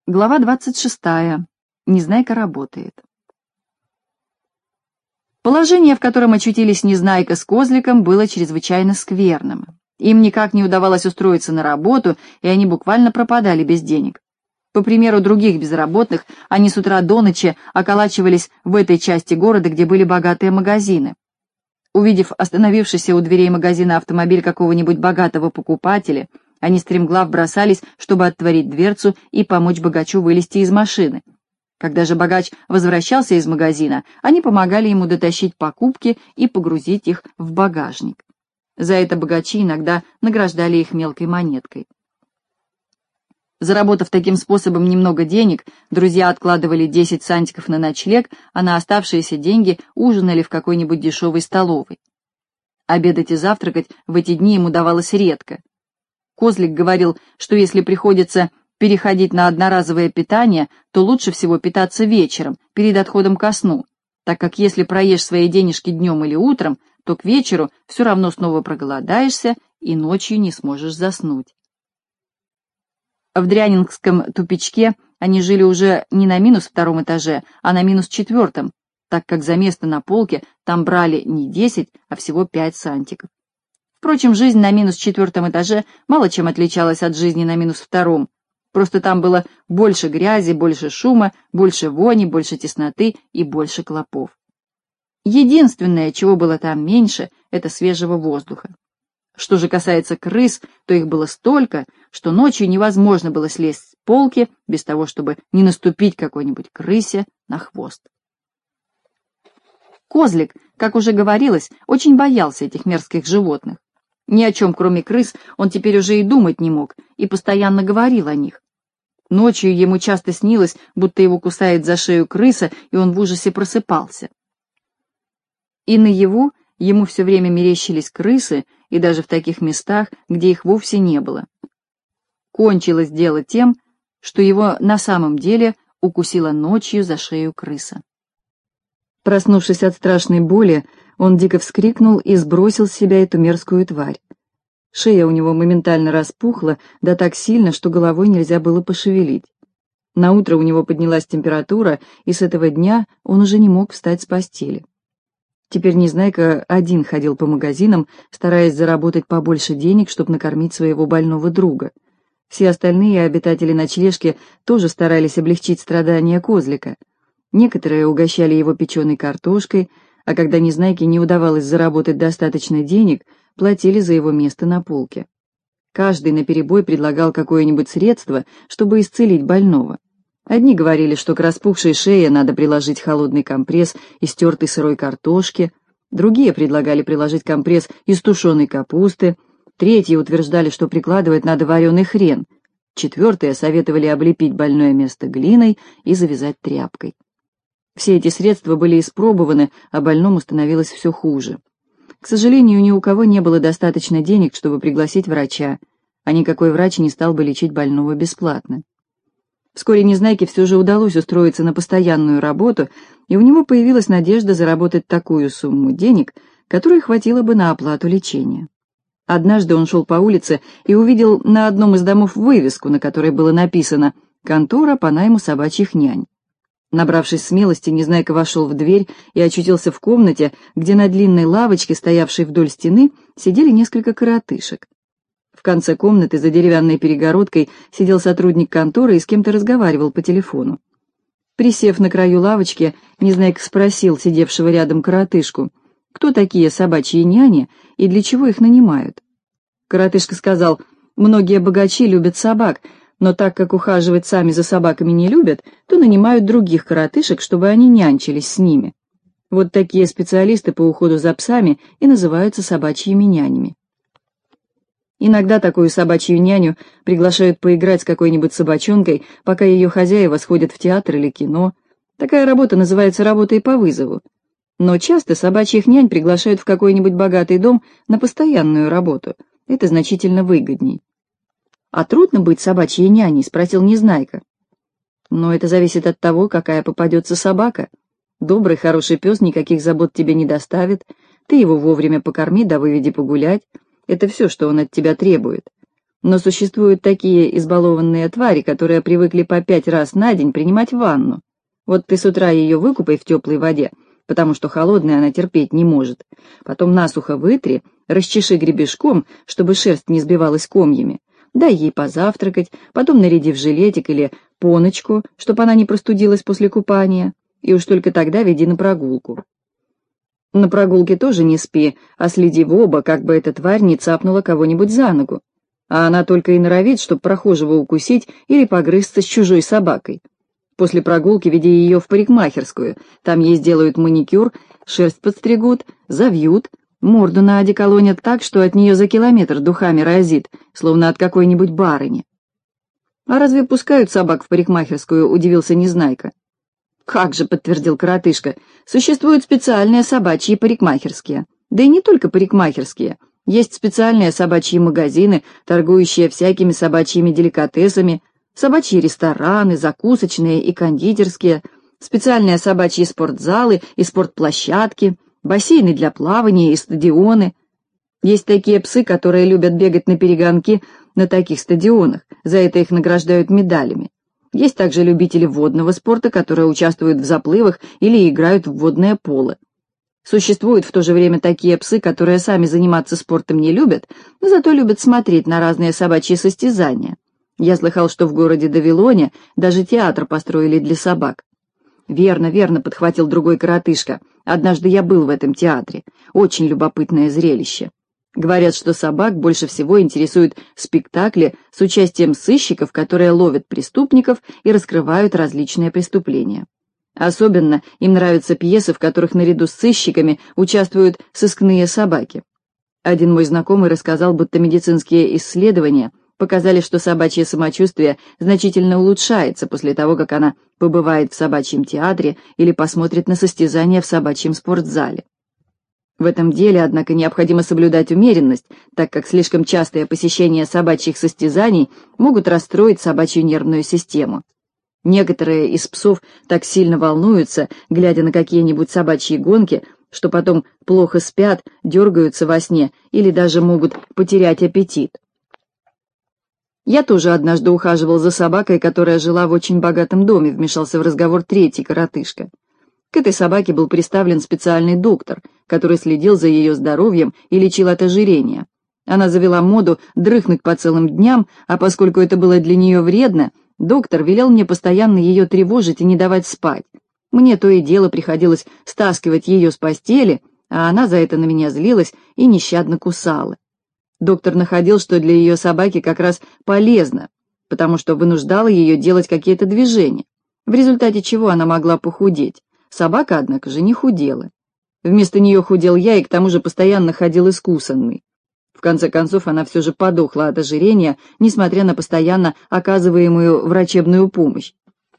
Глава 26. Незнайка работает. Положение, в котором очутились Незнайка с Козликом, было чрезвычайно скверным. Им никак не удавалось устроиться на работу, и они буквально пропадали без денег. По примеру других безработных, они с утра до ночи околачивались в этой части города, где были богатые магазины. Увидев остановившийся у дверей магазина автомобиль какого-нибудь богатого покупателя, они стремглав бросались, чтобы отворить дверцу и помочь богачу вылезти из машины. Когда же богач возвращался из магазина, они помогали ему дотащить покупки и погрузить их в багажник. За это богачи иногда награждали их мелкой монеткой. Заработав таким способом немного денег, друзья откладывали 10 сантиков на ночлег, а на оставшиеся деньги ужинали в какой-нибудь дешевой столовой. Обедать и завтракать в эти дни им удавалось редко. Козлик говорил, что если приходится переходить на одноразовое питание, то лучше всего питаться вечером, перед отходом ко сну, так как если проешь свои денежки днем или утром, то к вечеру все равно снова проголодаешься и ночью не сможешь заснуть. В Дрянингском тупичке они жили уже не на -2 этаже, а на -4, так как за место на полке там брали не 10, а всего 5 сантиков. Впрочем, жизнь на -4 этаже мало чем отличалась от жизни на -2, просто там было больше грязи, больше шума, больше вони, больше тесноты и больше клопов. Единственное, чего было там меньше, это свежего воздуха. Что же касается крыс, то их было столько, что ночью невозможно было слезть с полки без того, чтобы не наступить какой-нибудь крысе на хвост. Козлик, как уже говорилось, очень боялся этих мерзких животных. Ни о чем, кроме крыс, он теперь уже и думать не мог, и постоянно говорил о них. Ночью ему часто снилось, будто его кусает за шею крыса, и он в ужасе просыпался. И наяву ему все время мерещились крысы, и даже в таких местах, где их вовсе не было. Кончилось дело тем, что его на самом деле укусила ночью за шею крыса. Проснувшись от страшной боли, он дико вскрикнул и сбросил с себя эту мерзкую тварь. Шея у него моментально распухла, да так сильно, что головой нельзя было пошевелить. Наутро у него поднялась температура, и с этого дня он уже не мог встать с постели. Теперь Незнайка один ходил по магазинам, стараясь заработать побольше денег, чтобы накормить своего больного друга. Все остальные обитатели ночлежки тоже старались облегчить страдания Козлика. Некоторые угощали его печеной картошкой, а когда Незнайке не удавалось заработать достаточно денег, платили за его место на полке. Каждый наперебой предлагал какое-нибудь средство, чтобы исцелить больного. Одни говорили, что к распухшей шее надо приложить холодный компресс из тертой сырой картошки, другие предлагали приложить компресс из тушеной капусты, третьи утверждали, что прикладывать надо вареный хрен, четвертые советовали облепить больное место глиной и завязать тряпкой. Все эти средства были испробованы, а больному становилось все хуже. К сожалению, ни у кого не было достаточно денег, чтобы пригласить врача, а никакой врач не стал бы лечить больного бесплатно. Вскоре Незнайке все же удалось устроиться на постоянную работу, и у него появилась надежда заработать такую сумму денег, которой хватило бы на оплату лечения. Однажды он шел по улице и увидел на одном из домов вывеску, на которой было написано «Контора по найму собачьих нянь». Набравшись смелости, Незнайка вошел в дверь и очутился в комнате, где на длинной лавочке, стоявшей вдоль стены, сидели несколько коротышек. В конце комнаты за деревянной перегородкой сидел сотрудник конторы и с кем-то разговаривал по телефону. Присев на краю лавочки, Незнайка спросил сидевшего рядом коротышку, кто такие собачьи няни и для чего их нанимают. Коротышка сказал, многие богачи любят собак, но так как ухаживать сами за собаками не любят, то нанимают других коротышек, чтобы они нянчились с ними. Вот такие специалисты по уходу за псами и называются собачьими нянями. Иногда такую собачью няню приглашают поиграть с какой-нибудь собачонкой, пока ее хозяева сходят в театр или кино. Такая работа называется работой по вызову. Но часто собачьих нянь приглашают в какой-нибудь богатый дом на постоянную работу. Это значительно выгодней. «А трудно быть собачьей няней?» — спросил Незнайка. «Но это зависит от того, какая попадется собака. Добрый, хороший пес никаких забот тебе не доставит, ты его вовремя покорми да выведи погулять. Это все, что он от тебя требует. Но существуют такие избалованные твари, которые привыкли по 5 раз на день принимать ванну. Вот ты с утра ее выкупай в теплой воде, потому что холодная она терпеть не может. Потом насухо вытри, расчеши гребешком, чтобы шерсть не сбивалась комьями. Дай ей позавтракать, потом наряди в жилетик или поночку, чтобы она не простудилась после купания, и уж только тогда веди на прогулку. На прогулке тоже не спи, а следи в оба, как бы эта тварь не цапнула кого-нибудь за ногу. А она только и норовит, чтоб прохожего укусить или погрызться с чужой собакой. После прогулки веди ее в парикмахерскую, там ей сделают маникюр, шерсть подстригут, завьют, морду на одеколонят так, что от нее за километр духами разит, словно от какой-нибудь барыни. «А разве пускают собак в парикмахерскую?» — удивился Незнайка. «Как же», — подтвердил коротышка, — «существуют специальные собачьи парикмахерские. Да и не только парикмахерские. Есть специальные собачьи магазины, торгующие всякими собачьими деликатесами, собачьи рестораны, закусочные и кондитерские, специальные собачьи спортзалы и спортплощадки, бассейны для плавания и стадионы. Есть такие псы, которые любят бегать наперегонки на таких стадионах, за это их награждают медалями. Есть также любители водного спорта, которые участвуют в заплывах или играют в водное поло. Существуют в то же время такие псы, которые сами заниматься спортом не любят, но зато любят смотреть на разные собачьи состязания. Я слыхал, что в городе Давилоне даже театр построили для собак. «Верно, верно», — подхватил другой коротышка. «Однажды я был в этом театре. Очень любопытное зрелище. Говорят, что собак больше всего интересуют спектакли с участием сыщиков, которые ловят преступников и раскрывают различные преступления. Особенно им нравятся пьесы, в которых наряду с сыщиками участвуют сыскные собаки. Один мой знакомый рассказал, будто медицинские исследования показали, что собачье самочувствие значительно улучшается после того, как она побывает в собачьем театре или посмотрит на состязания в собачьем спортзале. В этом деле, однако, необходимо соблюдать умеренность, так как слишком частое посещение собачьих состязаний могут расстроить собачью нервную систему. Некоторые из псов так сильно волнуются, глядя на какие-нибудь собачьи гонки, что потом плохо спят, дергаются во сне или даже могут потерять аппетит. «Я тоже однажды ухаживал за собакой, которая жила в очень богатом доме», — вмешался в разговор третий коротышка. К этой собаке был приставлен специальный доктор, который следил за ее здоровьем и лечил от ожирения. Она завела моду дрыхнуть по целым дням, а поскольку это было для нее вредно, доктор велел мне постоянно ее тревожить и не давать спать. Мне то и дело приходилось стаскивать ее с постели, а она за это на меня злилась и нещадно кусала. Доктор находил, что для ее собаки как раз полезно, потому что вынуждало ее делать какие-то движения, в результате чего она могла похудеть. Собака, однако же, не худела. Вместо нее худел я и к тому же постоянно ходил искусанный. В конце концов, она все же подохла от ожирения, несмотря на постоянно оказываемую врачебную помощь.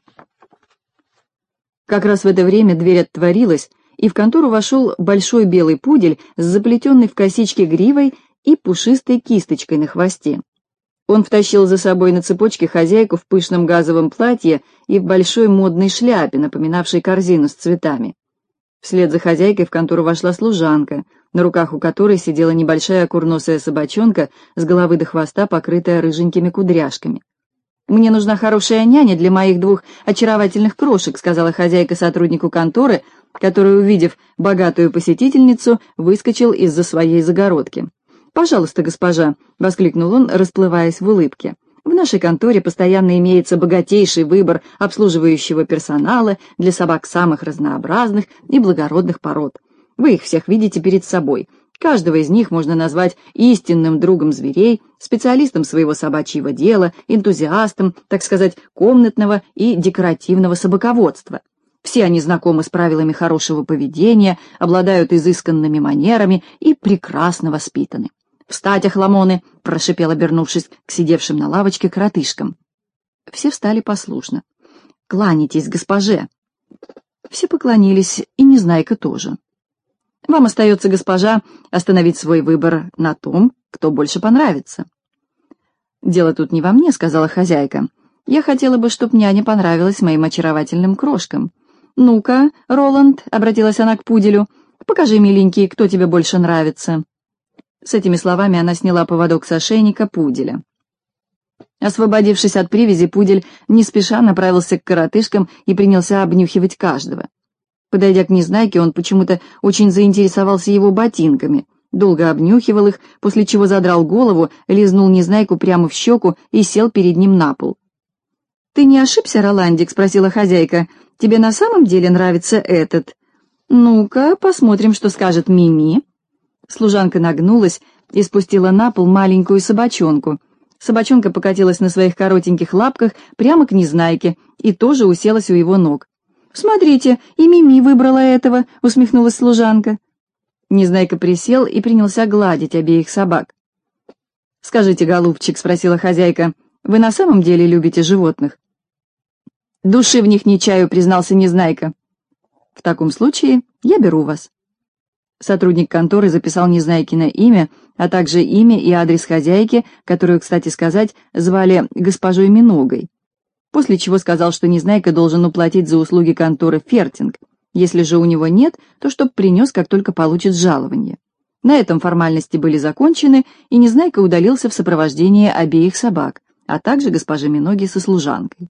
Как раз в это время дверь отворилась, и в контору вошел большой белый пудель с заплетенной в косички гривой и пушистой кисточкой на хвосте. Он втащил за собой на цепочке хозяйку в пышном газовом платье и в большой модной шляпе, напоминавшей корзину с цветами. Вслед за хозяйкой в контору вошла служанка, на руках у которой сидела небольшая курносая собачонка с головы до хвоста, покрытая рыженькими кудряшками. «Мне нужна хорошая няня для моих 2 очаровательных крошек», — сказала хозяйка сотруднику конторы, который, увидев богатую посетительницу, выскочил из-за своей загородки. «Пожалуйста, госпожа», — воскликнул он, расплываясь в улыбке. «В нашей конторе постоянно имеется богатейший выбор обслуживающего персонала для собак самых разнообразных и благородных пород. Вы их всех видите перед собой. Каждого из них можно назвать истинным другом зверей, специалистом своего собачьего дела, энтузиастом, так сказать, комнатного и декоративного собаководства. Все они знакомы с правилами хорошего поведения, обладают изысканными манерами и прекрасно воспитаны. «Встать, охламоны!» — прошипел, обернувшись к сидевшим на лавочке коротышкам. Все встали послушно. «Кланяйтесь госпоже!» Все поклонились, и Незнайка тоже. «Вам остается, госпожа, остановить свой выбор на том, кто больше понравится». «Дело тут не во мне», — сказала хозяйка. «Я хотела бы, чтоб няня понравилась моим очаровательным крошкам. Ну-ка, Роланд», — обратилась она к пуделю, — «покажи, миленький, кто тебе больше нравится». С этими словами она сняла поводок с ошейника пуделя. Освободившись от привязи, пудель не спеша направился к коротышкам и принялся обнюхивать каждого. Подойдя к Незнайке, он почему-то очень заинтересовался его ботинками, долго обнюхивал их, после чего задрал голову, лизнул Незнайку прямо в щеку и сел перед ним на пол. «Ты не ошибся, Роландик?» — спросила хозяйка. «Тебе на самом деле нравится этот? Ну-ка, посмотрим, что скажет Мими». Служанка нагнулась и спустила на пол маленькую собачонку. Собачонка покатилась на своих коротеньких лапках прямо к Незнайке и тоже уселась у его ног. «Смотрите, и Мими выбрала этого», — усмехнулась служанка. Незнайка присел и принялся гладить обеих собак. «Скажите, голубчик», — спросила хозяйка, — «вы на самом деле любите животных?» «Души в них не чаю», — признался Незнайка. «В таком случае я беру вас». Сотрудник конторы записал Незнайкино имя, а также имя и адрес хозяйки, которую, кстати сказать, звали госпожой Миногой, после чего сказал, что Незнайка должен уплатить за услуги конторы фертинг. Если же у него нет, то чтоб принес, как только получит жалование. На этом формальности были закончены, и Незнайка удалился в сопровождении обеих собак, а также госпожи Миноги со служанкой.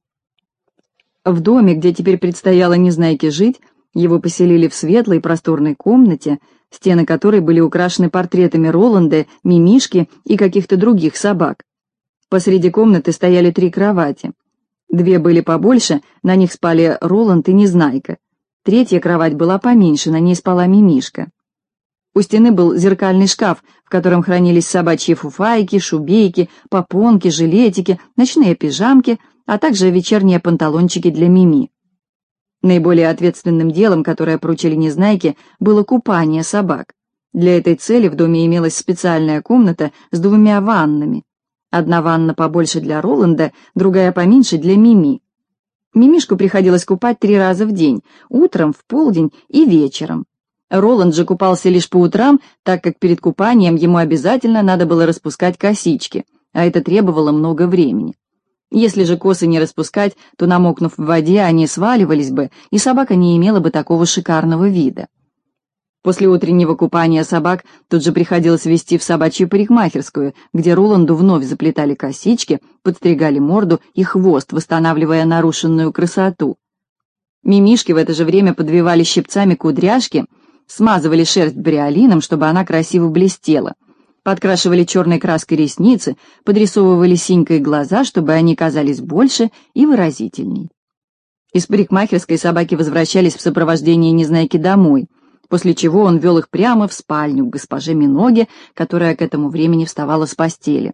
В доме, где теперь предстояло Незнайке жить, его поселили в светлой просторной комнате, стены которой были украшены портретами Роланда, Мимишки и каких-то других собак. Посреди комнаты стояли 3 кровати. 2 были побольше, на них спали Роланд и Незнайка. 3-я кровать была поменьше, на ней спала Мимишка. У стены был зеркальный шкаф, в котором хранились собачьи фуфайки, шубейки, попонки, жилетики, ночные пижамки, а также вечерние панталончики для Мими. Наиболее ответственным делом, которое поручили Незнайке, было купание собак. Для этой цели в доме имелась специальная комната с 2 ваннами. Одна ванна побольше для Роланда, другая поменьше для Мими. Мимишку приходилось купать 3 раза в день, утром, в полдень и вечером. Роланд же купался лишь по утрам, так как перед купанием ему обязательно надо было распускать косички, а это требовало много времени. Если же косы не распускать, то, намокнув в воде, они сваливались бы, и собака не имела бы такого шикарного вида. После утреннего купания собак тут же приходилось везти в собачью парикмахерскую, где Роланду вновь заплетали косички, подстригали морду и хвост, восстанавливая нарушенную красоту. Мимишки в это же время подвивали щипцами кудряшки, смазывали шерсть бриолином, чтобы она красиво блестела, подкрашивали черной краской ресницы, подрисовывали синькой глаза, чтобы они казались больше и выразительней. Из парикмахерской собаки возвращались в сопровождении Незнайки домой, после чего он вел их прямо в спальню к госпоже Миноге, которая к этому времени вставала с постели.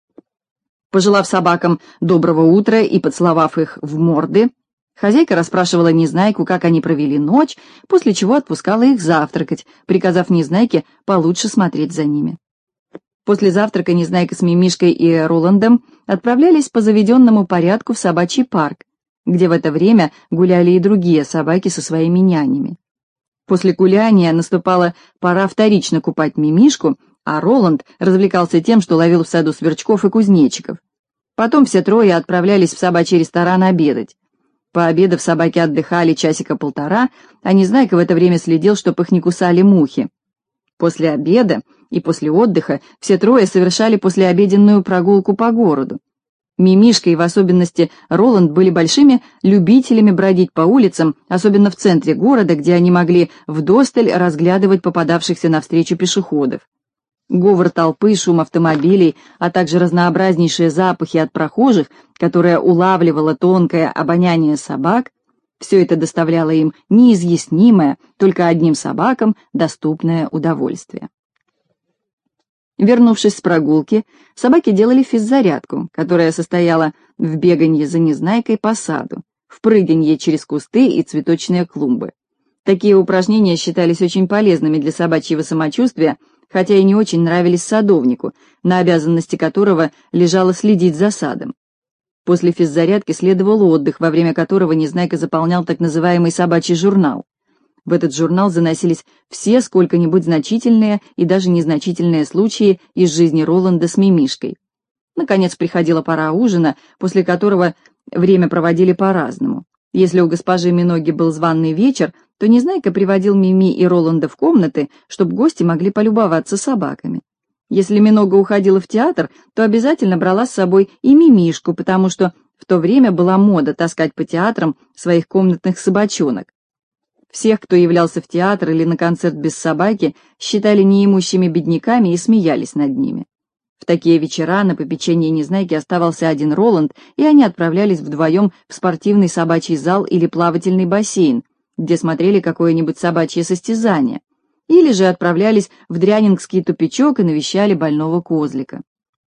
Пожелав собакам доброго утра и поцеловав их в морды, хозяйка расспрашивала Незнайку, как они провели ночь, после чего отпускала их завтракать, приказав Незнайке получше смотреть за ними. После завтрака Незнайка с Мимишкой и Роландом отправлялись по заведенному порядку в собачий парк, где в это время гуляли и другие собаки со своими нянями. После гуляния наступала пора вторично купать Мимишку, а Роланд развлекался тем, что ловил в саду сверчков и кузнечиков. Потом все 3 отправлялись в собачий ресторан обедать. Пообедав, собаки отдыхали часика 1,5, а Незнайка в это время следил, чтоб их не кусали мухи. После обеда и после отдыха все 3 совершали послеобеденную прогулку по городу. Мимишка и в особенности Роланд были большими любителями бродить по улицам, особенно в центре города, где они могли вдосталь разглядывать попадавшихся навстречу пешеходов. Говор толпы, шум автомобилей, а также разнообразнейшие запахи от прохожих, которые улавливало тонкое обоняние собак, все это доставляло им неизъяснимое, только одним собакам доступное удовольствие. Вернувшись с прогулки, собаки делали физзарядку, которая состояла в беганье за Незнайкой по саду, в прыганье через кусты и цветочные клумбы. Такие упражнения считались очень полезными для собачьего самочувствия, хотя и не очень нравились садовнику, на обязанности которого лежало следить за садом. После физзарядки следовал отдых, во время которого Незнайка заполнял так называемый собачий журнал. В этот журнал заносились все сколько-нибудь значительные и даже незначительные случаи из жизни Роланда с Мимишкой. Наконец приходила пора ужина, после которого время проводили по-разному. Если у госпожи Миноги был званый вечер, то Незнайка приводил Мими и Роланда в комнаты, чтобы гости могли полюбоваться собаками. Если Минога уходила в театр, то обязательно брала с собой и Мимишку, потому что в то время была мода таскать по театрам своих комнатных собачонок. Всех, кто являлся в театр или на концерт без собаки, считали неимущими бедняками и смеялись над ними. В такие вечера на попечении Незнайки оставался один Роланд, и они отправлялись вдвоем в спортивный собачий зал или плавательный бассейн, где смотрели какое-нибудь собачье состязание, или же отправлялись в Дрянингский тупичок и навещали больного козлика.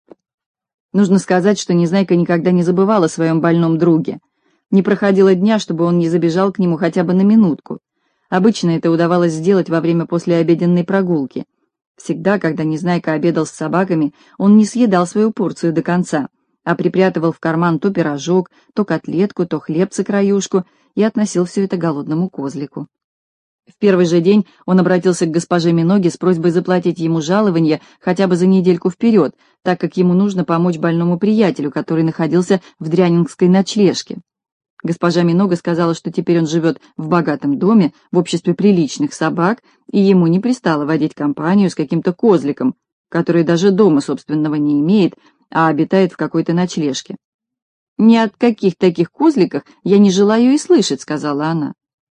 Нужно сказать, что Незнайка никогда не забывала о своем больном друге. Не проходило дня, чтобы он не забежал к нему хотя бы на минутку. Обычно это удавалось сделать во время послеобеденной прогулки. Всегда, когда Незнайка обедал с собаками, он не съедал свою порцию до конца, а припрятывал в карман то пирожок, то котлетку, то хлебца-краюшку и относил все это голодному козлику. В первый же день он обратился к госпоже Миноге с просьбой заплатить ему жалование хотя бы за недельку вперед, так как ему нужно помочь больному приятелю, который находился в дрянингской ночлежке. Госпожа Минога сказала, что теперь он живет в богатом доме, в обществе приличных собак, и ему не пристало водить компанию с каким-то козликом, который даже дома собственного не имеет, а обитает в какой-то ночлежке. «Ни от каких таких козликах я не желаю и слышать», — сказала она.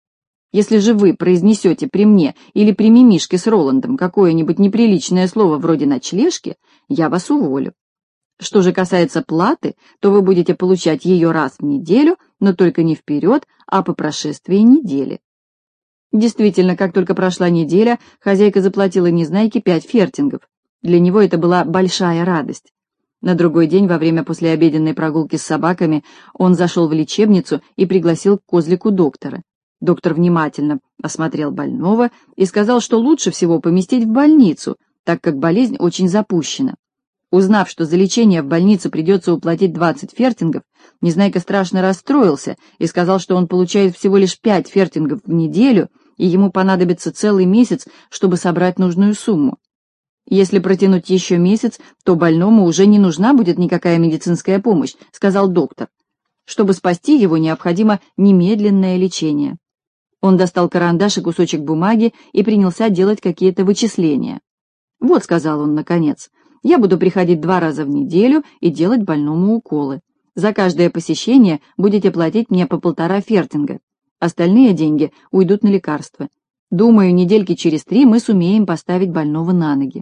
«Если же вы произнесете при мне или при Мимишке с Роландом какое-нибудь неприличное слово вроде ночлежки, я вас уволю. Что же касается платы, то вы будете получать ее раз в неделю, но только не вперед, а по прошествии недели». Действительно, как только прошла неделя, хозяйка заплатила Незнайке 5 фертингов. Для него это была большая радость. На другой день, во время послеобеденной прогулки с собаками, он зашел в лечебницу и пригласил к козлику доктора. Доктор внимательно осмотрел больного и сказал, что лучше всего поместить в больницу, так как болезнь очень запущена. Узнав, что за лечение в больнице придется уплатить 20 фертингов, Незнайка страшно расстроился и сказал, что он получает всего лишь 5 фертингов в неделю, и ему понадобится целый месяц, чтобы собрать нужную сумму. «Если протянуть еще месяц, то больному уже не нужна будет никакая медицинская помощь», — сказал доктор. «Чтобы спасти его, необходимо немедленное лечение». Он достал карандаш и кусочек бумаги и принялся делать какие-то вычисления. «Вот», — сказал он наконец, — «я буду приходить 2 раза в неделю и делать больному уколы. За каждое посещение будете платить мне по 1,5 фертинга. Остальные деньги уйдут на лекарства. Думаю, недельки через 3 мы сумеем поставить больного на ноги».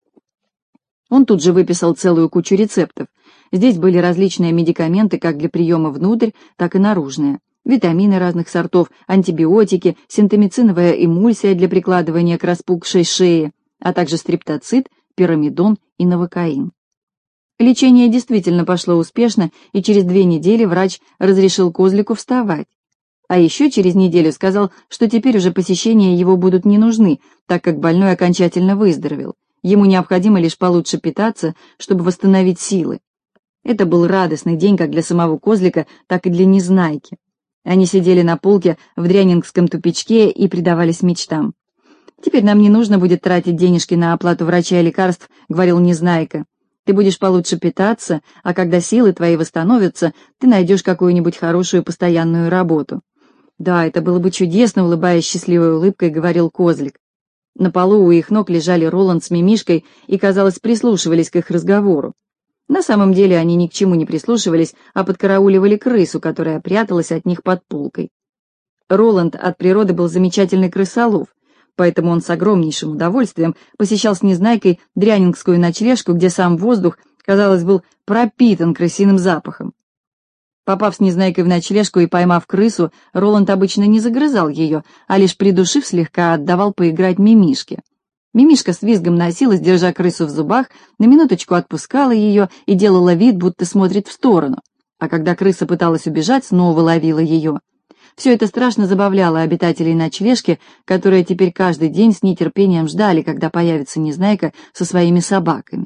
Он тут же выписал целую кучу рецептов. Здесь были различные медикаменты как для приема внутрь, так и наружные. Витамины разных сортов, антибиотики, синтомициновая эмульсия для прикладывания к распухшей шее, а также стриптоцит, пирамидон и новокаин. Лечение действительно пошло успешно, и через 2 недели врач разрешил козлику вставать. А еще через неделю сказал, что теперь уже посещения его будут не нужны, так как больной окончательно выздоровел. Ему необходимо лишь получше питаться, чтобы восстановить силы. Это был радостный день как для самого козлика, так и для Незнайки. Они сидели на полке в дрянингском тупичке и предавались мечтам. «Теперь нам не нужно будет тратить денежки на оплату врача и лекарств», — говорил Незнайка. «Ты будешь получше питаться, а когда силы твои восстановятся, ты найдешь какую-нибудь хорошую постоянную работу». «Да, это было бы чудесно», — улыбаясь счастливой улыбкой, говорил козлик. На полу у их ног лежали Роланд с Мимишкой и, казалось, прислушивались к их разговору. На самом деле они ни к чему не прислушивались, а подкарауливали крысу, которая пряталась от них под полкой. Роланд от природы был замечательный крысолов, поэтому он с огромнейшим удовольствием посещал с Незнайкой дрянингскую ночлежку, где сам воздух, казалось, был пропитан крысиным запахом. Попав с Незнайкой в ночлежку и поймав крысу, Роланд обычно не загрызал ее, а лишь придушив слегка отдавал поиграть Мимишке. Мимишка с визгом носилась, держа крысу в зубах, на минуточку отпускала ее и делала вид, будто смотрит в сторону, а когда крыса пыталась убежать, снова ловила ее. Все это страшно забавляло обитателей ночлежки, которые теперь каждый день с нетерпением ждали, когда появится Незнайка со своими собаками.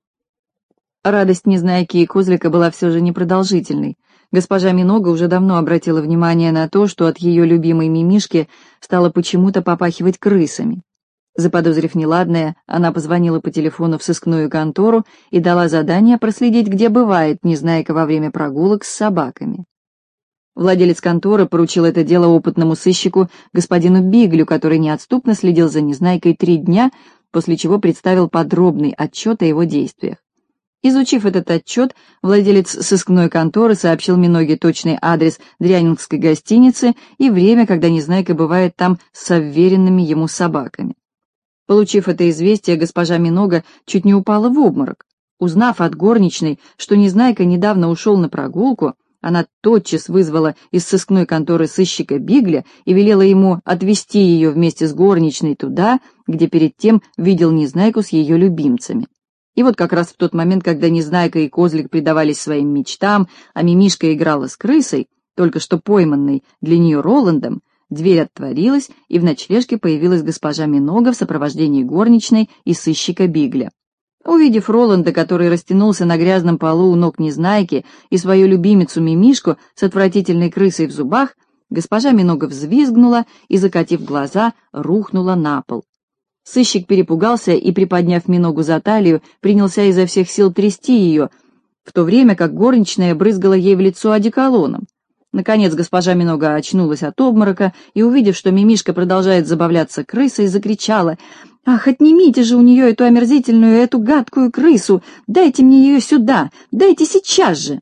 Радость Незнайки и козлика была все же непродолжительной. Госпожа Минога уже давно обратила внимание на то, что от ее любимой Мимишки стало почему-то попахивать крысами. Заподозрив неладное, она позвонила по телефону в сыскную контору и дала задание проследить, где бывает Незнайка во время прогулок с собаками. Владелец конторы поручил это дело опытному сыщику господину Биглю, который неотступно следил за Незнайкой 3 дня после чего представил подробный отчет о его действиях. Изучив этот отчет, владелец сыскной конторы сообщил Миноге точный адрес дрянингской гостиницы и время, когда Незнайка бывает там с уверенными ему собаками. Получив это известие, госпожа Минога чуть не упала в обморок. Узнав от горничной, что Незнайка недавно ушел на прогулку, она тотчас вызвала из сыскной конторы сыщика Бигля и велела ему отвезти ее вместе с горничной туда, где перед тем видел Незнайку с ее любимцами. И вот как раз в тот момент, когда Незнайка и Козлик предавались своим мечтам, а Мимишка играла с крысой, только что пойманной для нее Роландом, дверь отворилась, и в ночлежке появилась госпожа Минога в сопровождении горничной и сыщика Бигля. Увидев Роланда, который растянулся на грязном полу у ног Незнайки, и свою любимицу Мимишку с отвратительной крысой в зубах, госпожа Минога взвизгнула и, закатив глаза, рухнула на пол. Сыщик перепугался и, приподняв Миногу за талию, принялся изо всех сил трясти ее, в то время как горничная брызгала ей в лицо одеколоном. Наконец госпожа Минога очнулась от обморока и, увидев, что Мимишка продолжает забавляться крысой, закричала: «Ах, отнимите же у нее эту омерзительную, эту гадкую крысу! Дайте мне ее сюда! Дайте сейчас же!»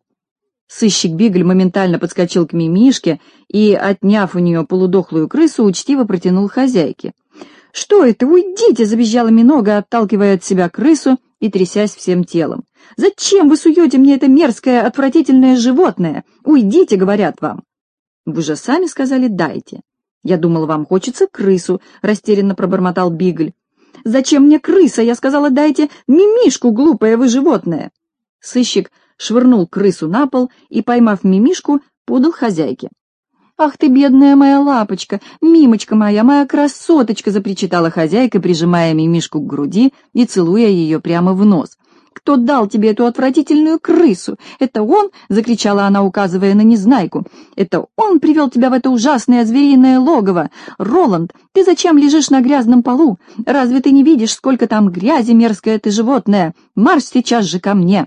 Сыщик Бигль моментально подскочил к Мимишке и, отняв у нее полудохлую крысу, учтиво протянул хозяйке. «Что это? Уйдите!» — завизжала Минога, отталкивая от себя крысу и трясясь всем телом. «Зачем вы суете мне это мерзкое, отвратительное животное? Уйдите, говорят вам!» «Вы же сами сказали «дайте». Я думала, вам хочется крысу», — растерянно пробормотал Бигль. «Зачем мне крыса? Я сказала, дайте Мимишку, глупое вы животное!» Сыщик швырнул крысу на пол и, поймав Мимишку, подал хозяйке. «Ах ты, бедная моя лапочка, Мимочка моя красоточка!» — запричитала хозяйка, прижимая Мимишку к груди и целуя ее прямо в нос. «Кто дал тебе эту отвратительную крысу? Это он?» — закричала она, указывая на Незнайку. «Это он привел тебя в это ужасное звериное логово! Роланд, ты зачем лежишь на грязном полу? Разве ты не видишь, сколько там грязи, мерзкое ты животное? Марш сейчас же ко мне!»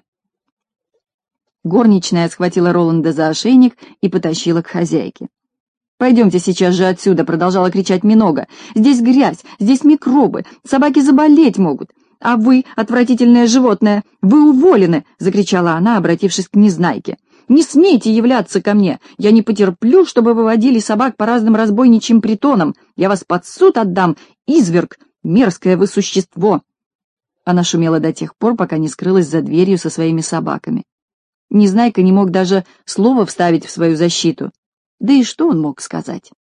Горничная схватила Роланда за ошейник и потащила к хозяйке. «Пойдемте сейчас же отсюда!» — продолжала кричать Минога. «Здесь грязь, здесь микробы, собаки заболеть могут. А вы, отвратительное животное, вы уволены!» — закричала она, обратившись к Незнайке. «Не смейте являться ко мне! Я не потерплю, чтобы вы водили собак по разным разбойничьим притонам! Я вас под суд отдам, изверг! Мерзкое вы существо!» Она шумела до тех пор, пока не скрылась за дверью со своими собаками. Незнайка не мог даже слова вставить в свою защиту. Да и что он мог сказать?